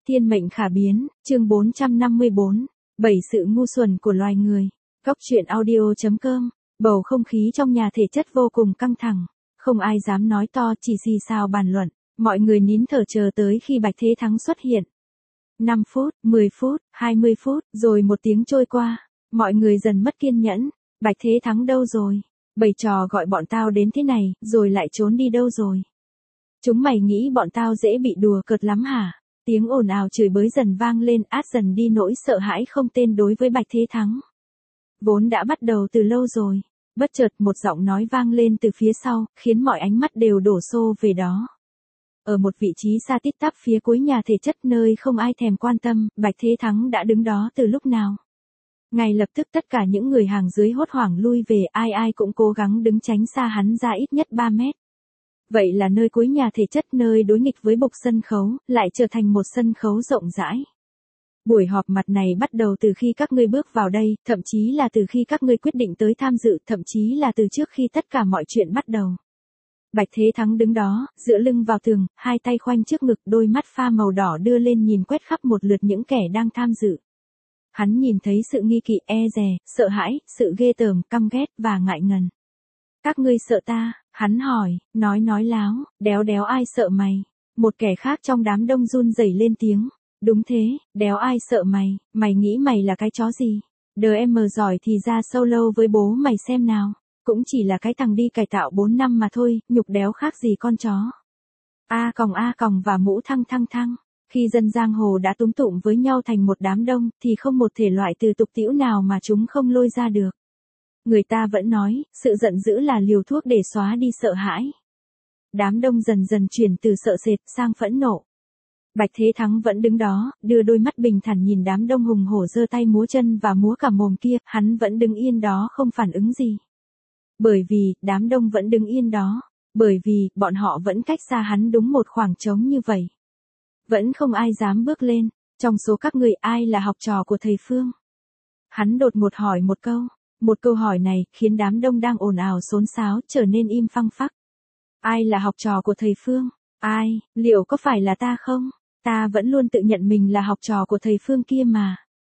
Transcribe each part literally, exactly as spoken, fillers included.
Thiên mệnh khả biến, chương bốn trăm năm mươi bốn, bảy sự ngu xuẩn của loài người. Góc truyện audio chấm com. Bầu không khí trong nhà thể chất vô cùng căng thẳng, không ai dám nói to, chỉ xì xào bàn luận, mọi người nín thở chờ tới khi Bạch Thế Thắng xuất hiện. năm phút, mười phút, hai mươi phút, rồi một tiếng trôi qua, mọi người dần mất kiên nhẫn. Bạch Thế Thắng đâu rồi? Bầy trò gọi bọn tao đến thế này, rồi lại trốn đi đâu rồi? Chúng mày nghĩ bọn tao dễ bị đùa cợt lắm hả? Tiếng ồn ào chửi bới dần vang lên, át dần đi nỗi sợ hãi không tên đối với Bạch Thế Thắng. Vốn đã bắt đầu từ lâu rồi, bất chợt một giọng nói vang lên từ phía sau, khiến mọi ánh mắt đều đổ xô về đó. Ở một vị trí xa tít tắp phía cuối nhà thể chất, nơi không ai thèm quan tâm, Bạch Thế Thắng đã đứng đó từ lúc nào. Ngay lập tức tất cả những người hàng dưới hốt hoảng lui về, ai ai cũng cố gắng đứng tránh xa hắn ra ít nhất ba mét. Vậy là nơi cuối nhà thể chất, nơi đối nghịch với bục sân khấu, lại trở thành một sân khấu rộng rãi. Buổi họp mặt này bắt đầu từ khi các ngươi bước vào đây, thậm chí là từ khi các ngươi quyết định tới tham dự, thậm chí là từ trước khi tất cả mọi chuyện bắt đầu. Bạch Thế Thắng đứng đó, dựa lưng vào tường, hai tay khoanh trước ngực, đôi mắt pha màu đỏ đưa lên nhìn quét khắp một lượt những kẻ đang tham dự. Hắn nhìn thấy sự nghi kỵ, e dè, sợ hãi, sự ghê tởm, căm ghét và ngại ngần. Các ngươi sợ ta? Hắn hỏi, nói nói láo, đéo đéo ai sợ mày? Một kẻ khác trong đám đông run rẩy lên tiếng. Đúng thế, đéo ai sợ mày, mày nghĩ mày là cái chó gì? Đờ em mờ giỏi thì ra solo với bố mày xem nào. Cũng chỉ là cái thằng đi cải tạo bốn năm mà thôi, nhục đéo khác gì con chó. A còng a còng và mũ thăng thăng thăng. Khi dân giang hồ đã túm tụm với nhau thành một đám đông, thì không một thể loại từ tục tĩu nào mà chúng không lôi ra được. Người ta vẫn nói, sự giận dữ là liều thuốc để xóa đi sợ hãi. Đám đông dần dần chuyển từ sợ sệt sang phẫn nộ. Bạch Thế Thắng vẫn đứng đó, đưa đôi mắt bình thản nhìn đám đông hùng hổ giơ tay múa chân và múa cả mồm kia, hắn vẫn đứng yên đó không phản ứng gì. Bởi vì, đám đông vẫn đứng yên đó, bởi vì, bọn họ vẫn cách xa hắn đúng một khoảng trống như vậy. Vẫn không ai dám bước lên, trong số các người ai là học trò của thầy Phương? Hắn đột ngột hỏi một câu, một câu hỏi này khiến đám đông đang ồn ào xôn xáo trở nên im phăng phắc. Ai là học trò của thầy Phương? Ai, liệu có phải là ta không? Ta vẫn luôn tự nhận mình là học trò của thầy Phương kia mà.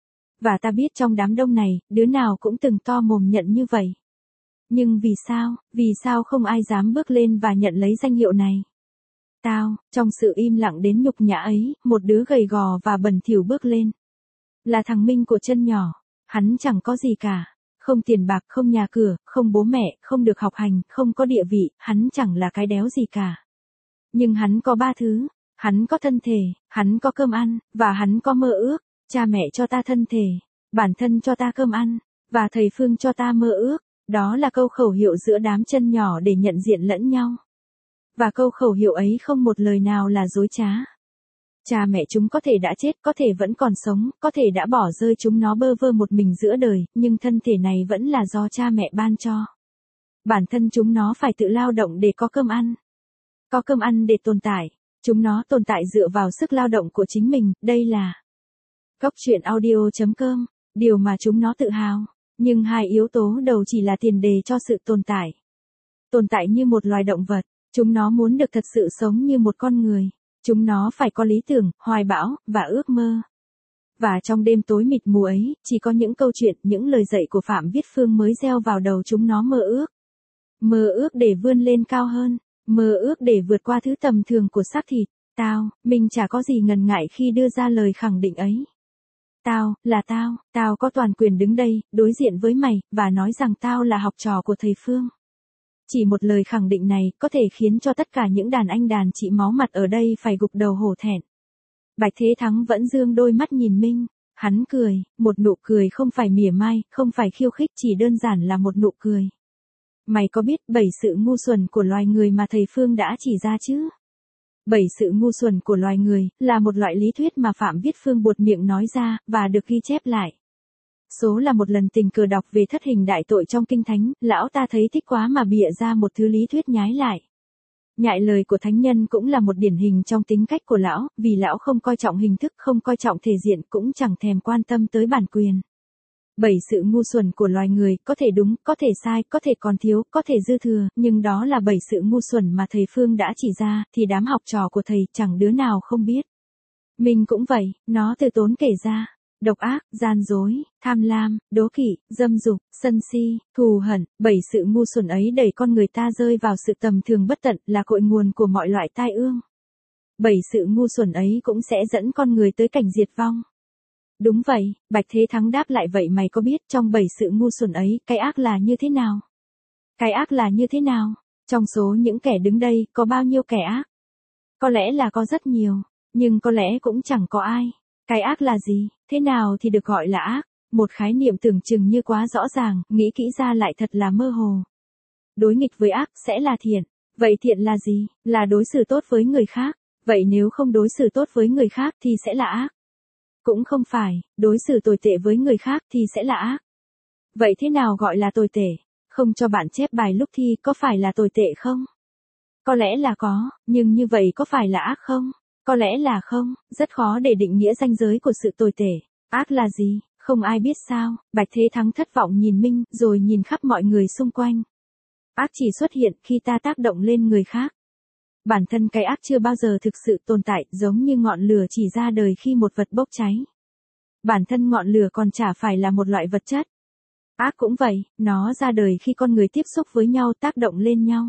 Và ta biết trong đám đông này, đứa nào cũng từng to mồm nhận như vậy. Nhưng vì sao, vì sao không ai dám bước lên và nhận lấy danh hiệu này? Tao, trong sự im lặng đến nhục nhã ấy, một đứa gầy gò và bẩn thỉu bước lên. Là thằng Minh của chân nhỏ, hắn chẳng có gì cả. Không tiền bạc, không nhà cửa, không bố mẹ, không được học hành, không có địa vị, hắn chẳng là cái đéo gì cả. Nhưng hắn có ba thứ, hắn có thân thể, hắn có cơm ăn, và hắn có mơ ước. Cha mẹ cho ta thân thể, bản thân cho ta cơm ăn, và thầy Phương cho ta mơ ước. Đó là câu khẩu hiệu giữa đám chân nhỏ để nhận diện lẫn nhau. Và câu khẩu hiệu ấy không một lời nào là dối trá. Cha mẹ chúng có thể đã chết, có thể vẫn còn sống, có thể đã bỏ rơi chúng nó bơ vơ một mình giữa đời, nhưng thân thể này vẫn là do cha mẹ ban cho. Bản thân chúng nó phải tự lao động để có cơm ăn. Có cơm ăn để tồn tại. Chúng nó tồn tại dựa vào sức lao động của chính mình, đây là góc truyện audio chấm com, điều mà chúng nó tự hào. Nhưng hai yếu tố đầu chỉ là tiền đề cho sự tồn tại. Tồn tại như một loài động vật, chúng nó muốn được thật sự sống như một con người. Chúng nó phải có lý tưởng, hoài bão, và ước mơ. Và trong đêm tối mịt mù ấy, chỉ có những câu chuyện, những lời dạy của Phạm Viết Phương mới gieo vào đầu chúng nó mơ ước. Mơ ước để vươn lên cao hơn, mơ ước để vượt qua thứ tầm thường của xác thịt. Tao, mình chả có gì ngần ngại khi đưa ra lời khẳng định ấy. Tao, là tao, tao có toàn quyền đứng đây, đối diện với mày, và nói rằng tao là học trò của thầy Phương. Chỉ một lời khẳng định này, có thể khiến cho tất cả những đàn anh đàn chị máu mặt ở đây phải gục đầu hổ thẹn. Bạch Thế Thắng vẫn dương đôi mắt nhìn Minh, hắn cười, một nụ cười không phải mỉa mai, không phải khiêu khích, chỉ đơn giản là một nụ cười. Mày có biết bảy sự ngu xuẩn của loài người mà thầy Phương đã chỉ ra chứ? Bảy sự ngu xuẩn của loài người, là một loại lý thuyết mà Phạm Viết Phương buột miệng nói ra, và được ghi chép lại. Số là một lần tình cờ đọc về thất hình đại tội trong Kinh Thánh, lão ta thấy thích quá mà bịa ra một thứ lý thuyết nhái lại. Nhại lời của thánh nhân cũng là một điển hình trong tính cách của lão, vì lão không coi trọng hình thức, không coi trọng thể diện, cũng chẳng thèm quan tâm tới bản quyền. Bảy sự ngu xuẩn của loài người, có thể đúng, có thể sai, có thể còn thiếu, có thể dư thừa, nhưng đó là bảy sự ngu xuẩn mà thầy Phương đã chỉ ra, thì đám học trò của thầy chẳng đứa nào không biết. Mình cũng vậy, nó từ tốn kể ra. Độc ác, gian dối, tham lam, đố kỵ, dâm dục, sân si, thù hận, bảy sự ngu xuẩn ấy đẩy con người ta rơi vào sự tầm thường bất tận, là cội nguồn của mọi loại tai ương. Bảy sự ngu xuẩn ấy cũng sẽ dẫn con người tới cảnh diệt vong. Đúng vậy, Bạch Thế Thắng đáp lại, vậy mày có biết trong bảy sự ngu xuẩn ấy, cái ác là như thế nào? Cái ác là như thế nào? Trong số những kẻ đứng đây, có bao nhiêu kẻ ác? Có lẽ là có rất nhiều, nhưng có lẽ cũng chẳng có ai. Cái ác là gì? Thế nào thì được gọi là ác? Một khái niệm tưởng chừng như quá rõ ràng, nghĩ kỹ ra lại thật là mơ hồ. Đối nghịch với ác sẽ là thiện. Vậy thiện là gì? Là đối xử tốt với người khác. Vậy nếu không đối xử tốt với người khác thì sẽ là ác. Cũng không phải, đối xử tồi tệ với người khác thì sẽ là ác. Vậy thế nào gọi là tồi tệ? Không cho bạn chép bài lúc thi có phải là tồi tệ không? Có lẽ là có, nhưng như vậy có phải là ác không? Có lẽ là không, rất khó để định nghĩa ranh giới của sự tồi tệ. Ác là gì? Không ai biết sao? Bạch Thế Thắng thất vọng nhìn Minh, rồi nhìn khắp mọi người xung quanh. Ác chỉ xuất hiện khi ta tác động lên người khác. Bản thân cái ác chưa bao giờ thực sự tồn tại, giống như ngọn lửa chỉ ra đời khi một vật bốc cháy. Bản thân ngọn lửa còn chả phải là một loại vật chất. Ác cũng vậy, nó ra đời khi con người tiếp xúc với nhau, tác động lên nhau.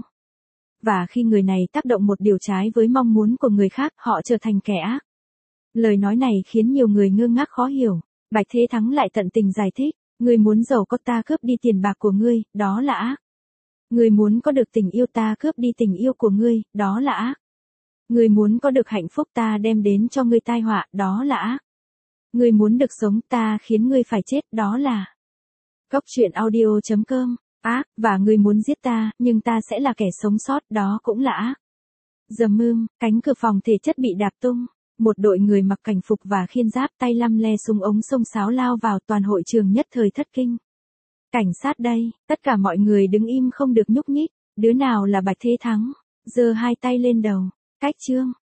Và khi người này tác động một điều trái với mong muốn của người khác, họ trở thành kẻ ác. Lời nói này khiến nhiều người ngơ ngác khó hiểu. Bạch Thế Thắng lại tận tình giải thích, ngươi muốn giàu có ta cướp đi tiền bạc của ngươi, đó là ác. Ngươi muốn có được tình yêu ta cướp đi tình yêu của ngươi, đó là ác. Ngươi muốn có được hạnh phúc ta đem đến cho ngươi tai họa, đó là ác. Ngươi muốn được sống ta khiến ngươi phải chết, đó là Góc truyện audio chấm com. Ác, và ngươi muốn giết ta, nhưng ta sẽ là kẻ sống sót, đó cũng là ác. Dầm mương, cánh cửa phòng thể chất bị đạp tung. Một đội người mặc cảnh phục và khiên giáp, tay lăm le súng ống xông xáo lao vào, toàn hội trường nhất thời thất kinh. Cảnh sát đây, tất cả mọi người đứng im không được nhúc nhích. Đứa nào là Bạch Thế Thắng? Giơ hai tay lên đầu. Cách chương.